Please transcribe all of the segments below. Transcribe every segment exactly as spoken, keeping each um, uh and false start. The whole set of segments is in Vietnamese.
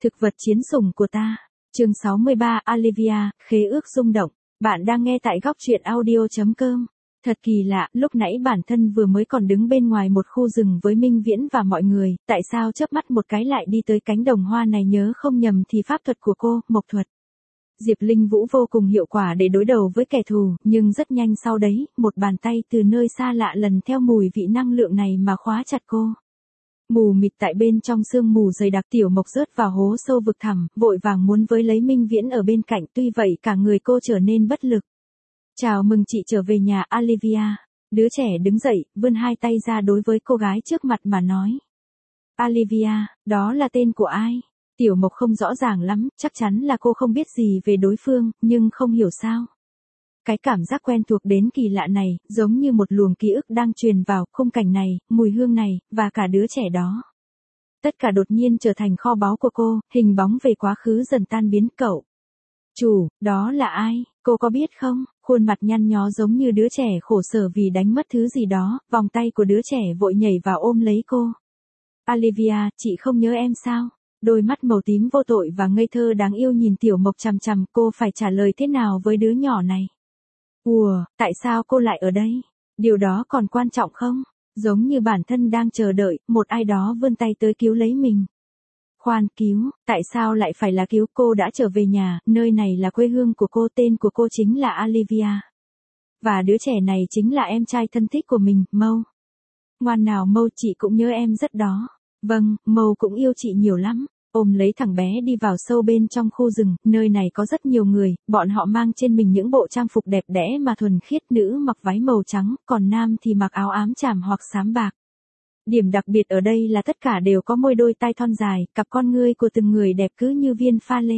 Thực vật chiến sủng của ta. Chương sáu mươi ba Olivia, khế ước rung động. Bạn đang nghe tại góc truyện audio chấm com. Thật kỳ lạ, lúc nãy bản thân vừa mới còn đứng bên ngoài một khu rừng với Minh Viễn và mọi người, tại sao chớp mắt một cái lại đi tới cánh đồng hoa này, nhớ không nhầm thì pháp thuật của cô, mộc thuật. Diệp Linh Vũ vô cùng hiệu quả để đối đầu với kẻ thù, nhưng rất nhanh sau đấy, một bàn tay từ nơi xa lạ lần theo mùi vị năng lượng này mà khóa chặt cô. Mù mịt tại bên trong sương mù dày đặc, Tiểu Mộc rớt vào hố sâu vực thẳm, vội vàng muốn với lấy Minh Viễn ở bên cạnh, tuy vậy cả người cô trở nên bất lực. Chào mừng chị trở về nhà Olivia. Đứa trẻ đứng dậy, vươn hai tay ra đối với cô gái trước mặt mà nói. Olivia, đó là tên của ai? Tiểu Mộc không rõ ràng lắm, chắc chắn là cô không biết gì về đối phương, nhưng không hiểu sao. Cái cảm giác quen thuộc đến kỳ lạ này, giống như một luồng ký ức đang truyền vào, khung cảnh này, mùi hương này, và cả đứa trẻ đó. Tất cả đột nhiên trở thành kho báu của cô, hình bóng về quá khứ dần tan biến. Cậu. Chủ, đó là ai, cô có biết không? Khuôn mặt nhăn nhó giống như đứa trẻ khổ sở vì đánh mất thứ gì đó, vòng tay của đứa trẻ vội nhảy vào ôm lấy cô. Olivia, chị không nhớ em sao? Đôi mắt màu tím vô tội và ngây thơ đáng yêu nhìn Tiểu Mộc chằm chằm, cô phải trả lời thế nào với đứa nhỏ này? Ủa, tại sao cô lại ở đây? Điều đó còn quan trọng không? Giống như bản thân đang chờ đợi, một ai đó vươn tay tới cứu lấy mình. Khoan, cứu, tại sao lại phải là cứu? Cô đã trở về nhà, nơi này là quê hương của cô, tên của cô chính là Olivia. Và đứa trẻ này chính là em trai thân thích của mình, Mâu. Ngoan nào Mâu, chị cũng nhớ em rất đó. Vâng, Mâu cũng yêu chị nhiều lắm. Ôm lấy thằng bé đi vào sâu bên trong khu rừng, nơi này có rất nhiều người, bọn họ mang trên mình những bộ trang phục đẹp đẽ mà thuần khiết, nữ mặc váy màu trắng, còn nam thì mặc áo ám chàm hoặc xám bạc. Điểm đặc biệt ở đây là tất cả đều có môi đôi tai thon dài, cặp con ngươi của từng người đẹp cứ như viên pha lê.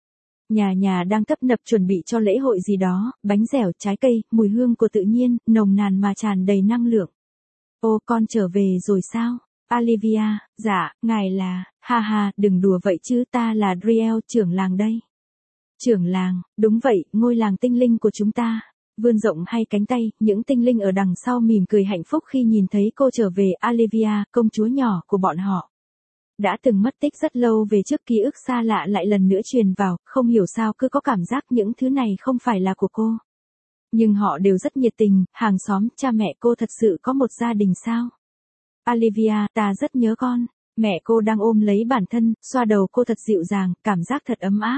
Nhà nhà đang tấp nập chuẩn bị cho lễ hội gì đó, bánh dẻo, trái cây, mùi hương của tự nhiên, nồng nàn mà tràn đầy năng lượng. Ô, con trở về rồi sao? Olivia, dạ, ngài là, ha ha, đừng đùa vậy chứ, ta là Driel, trưởng làng đây. Trưởng làng, đúng vậy, ngôi làng tinh linh của chúng ta. Vươn rộng hai cánh tay, những tinh linh ở đằng sau mỉm cười hạnh phúc khi nhìn thấy cô trở về. Olivia, công chúa nhỏ của bọn họ. Đã từng mất tích rất lâu về trước, ký ức xa lạ lại lần nữa truyền vào, không hiểu sao cứ có cảm giác những thứ này không phải là của cô. Nhưng họ đều rất nhiệt tình, hàng xóm, cha mẹ cô thật sự có một gia đình sao? Olivia, ta rất nhớ con. Mẹ cô đang ôm lấy bản thân, xoa đầu cô thật dịu dàng, cảm giác thật ấm áp.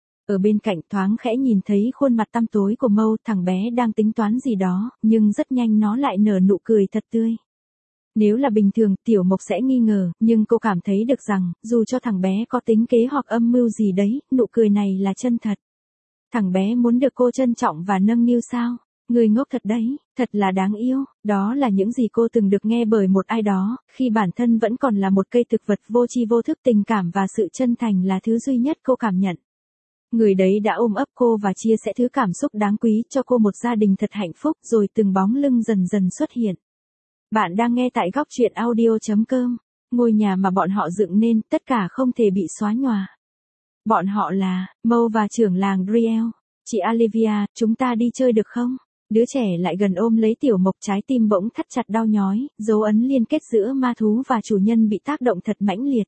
Ở bên cạnh thoáng khẽ nhìn thấy khuôn mặt tăm tối của Mâu, thằng bé đang tính toán gì đó, nhưng rất nhanh nó lại nở nụ cười thật tươi. Nếu là bình thường, Tiểu Mộc sẽ nghi ngờ, nhưng cô cảm thấy được rằng, dù cho thằng bé có tính kế hoặc âm mưu gì đấy, nụ cười này là chân thật. Thằng bé muốn được cô trân trọng và nâng niu sao? Người ngốc thật đấy, thật là đáng yêu, đó là những gì cô từng được nghe bởi một ai đó, khi bản thân vẫn còn là một cây thực vật vô tri vô thức. Tình cảm và sự chân thành là thứ duy nhất cô cảm nhận. Người đấy đã ôm ấp cô và chia sẻ thứ cảm xúc đáng quý cho cô, một gia đình thật hạnh phúc, rồi từng bóng lưng dần dần xuất hiện. Bạn đang nghe tại góc truyện audio chấm com, ngôi nhà mà bọn họ dựng nên, tất cả không thể bị xóa nhòa. Bọn họ là, Mâu và trưởng làng Driel. Chị Olivia, chúng ta đi chơi được không? Đứa trẻ lại gần ôm lấy Tiểu Mộc, trái tim bỗng thắt chặt đau nhói, dấu ấn liên kết giữa ma thú và chủ nhân bị tác động thật mãnh liệt.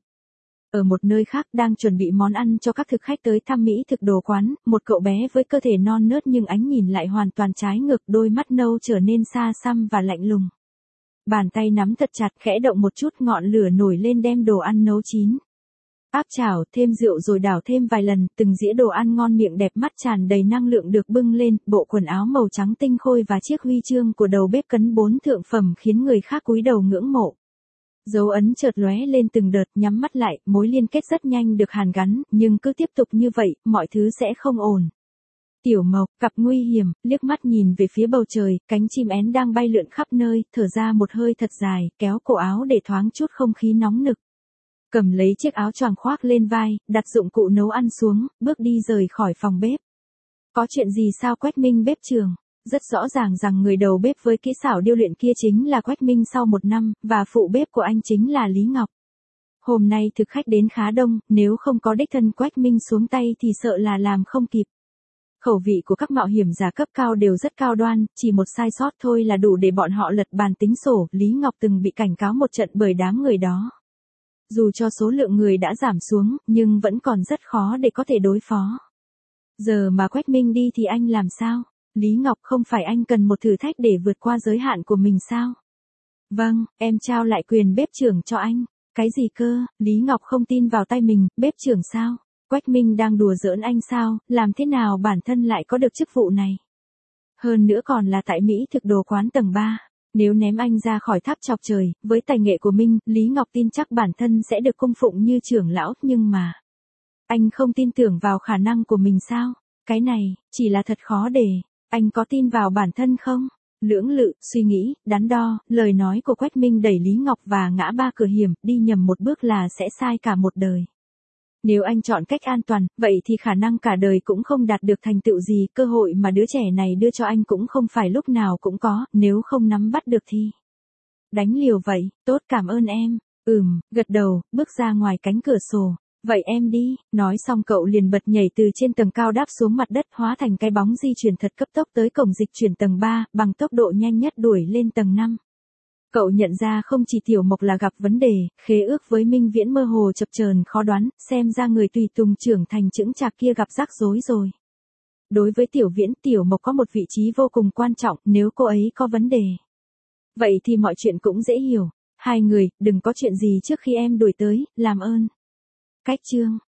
Ở một nơi khác, đang chuẩn bị món ăn cho các thực khách tới thăm Mỹ thực đồ quán, một cậu bé với cơ thể non nớt nhưng ánh nhìn lại hoàn toàn trái ngược, đôi mắt nâu trở nên xa xăm và lạnh lùng. Bàn tay nắm thật chặt, khẽ động một chút, ngọn lửa nổi lên đem đồ ăn nấu chín. Áp chảo, thêm rượu rồi đảo thêm vài lần, từng dĩa đồ ăn ngon miệng đẹp mắt tràn đầy năng lượng được bưng lên, bộ quần áo màu trắng tinh khôi và chiếc huy chương của đầu bếp cấn bốn thượng phẩm khiến người khác cúi đầu ngưỡng mộ. Dấu ấn chợt lóe lên từng đợt, nhắm mắt lại, mối liên kết rất nhanh được hàn gắn, nhưng cứ tiếp tục như vậy, mọi thứ sẽ không ổn. Tiểu Mộc, gặp nguy hiểm, liếc mắt nhìn về phía bầu trời, cánh chim én đang bay lượn khắp nơi, thở ra một hơi thật dài, kéo cổ áo để thoáng chút không khí nóng nực. Cầm lấy chiếc áo choàng khoác lên vai, đặt dụng cụ nấu ăn xuống, bước đi rời khỏi phòng bếp. Có chuyện gì sao Quách Minh bếp trưởng? Rất rõ ràng rằng người đầu bếp với kỹ xảo điêu luyện kia chính là Quách Minh sau một năm, và phụ bếp của anh chính là Lý Ngọc. Hôm nay thực khách đến khá đông, nếu không có đích thân Quách Minh xuống tay thì sợ là làm không kịp. Khẩu vị của các mạo hiểm giả cấp cao đều rất cao đoan, chỉ một sai sót thôi là đủ để bọn họ lật bàn tính sổ. Lý Ngọc từng bị cảnh cáo một trận bởi đám người đó. Dù cho số lượng người đã giảm xuống, nhưng vẫn còn rất khó để có thể đối phó. Giờ mà Quách Minh đi thì anh làm sao? Lý Ngọc, không phải anh cần một thử thách để vượt qua giới hạn của mình sao? Vâng, em trao lại quyền bếp trưởng cho anh. Cái gì cơ? Lý Ngọc không tin vào tay mình, bếp trưởng sao? Quách Minh đang đùa giỡn anh sao? Làm thế nào bản thân lại có được chức vụ này? Hơn nữa còn là tại Mỹ thực đồ quán tầng ba. Nếu ném anh ra khỏi tháp chọc trời, với tài nghệ của Minh, Lý Ngọc tin chắc bản thân sẽ được cung phụng như trưởng lão, nhưng mà... Anh không tin tưởng vào khả năng của mình sao? Cái này, chỉ là thật khó để... Anh có tin vào bản thân không? Lưỡng lự, suy nghĩ, đắn đo, lời nói của Quách Minh đẩy Lý Ngọc và ngã ba cửa hiểm, đi nhầm một bước là sẽ sai cả một đời. Nếu anh chọn cách an toàn, vậy thì khả năng cả đời cũng không đạt được thành tựu gì, cơ hội mà đứa trẻ này đưa cho anh cũng không phải lúc nào cũng có, nếu không nắm bắt được thì... Đánh liều vậy, tốt, cảm ơn em. Ừm, gật đầu, bước ra ngoài cánh cửa sổ. Vậy em đi, nói xong cậu liền bật nhảy từ trên tầng cao đáp xuống mặt đất, hóa thành cái bóng di chuyển thật cấp tốc tới cổng dịch chuyển tầng ba, bằng tốc độ nhanh nhất đuổi lên tầng năm. Cậu nhận ra không chỉ Tiểu Mộc là gặp vấn đề, khế ước với Minh Viễn mơ hồ chập chờn khó đoán, xem ra người tùy tùng trưởng thành chững chạc kia gặp rắc rối rồi. Đối với Tiểu Viễn, Tiểu Mộc có một vị trí vô cùng quan trọng, nếu cô ấy có vấn đề. Vậy thì mọi chuyện cũng dễ hiểu. Hai người, đừng có chuyện gì trước khi em đuổi tới, làm ơn. Cách chương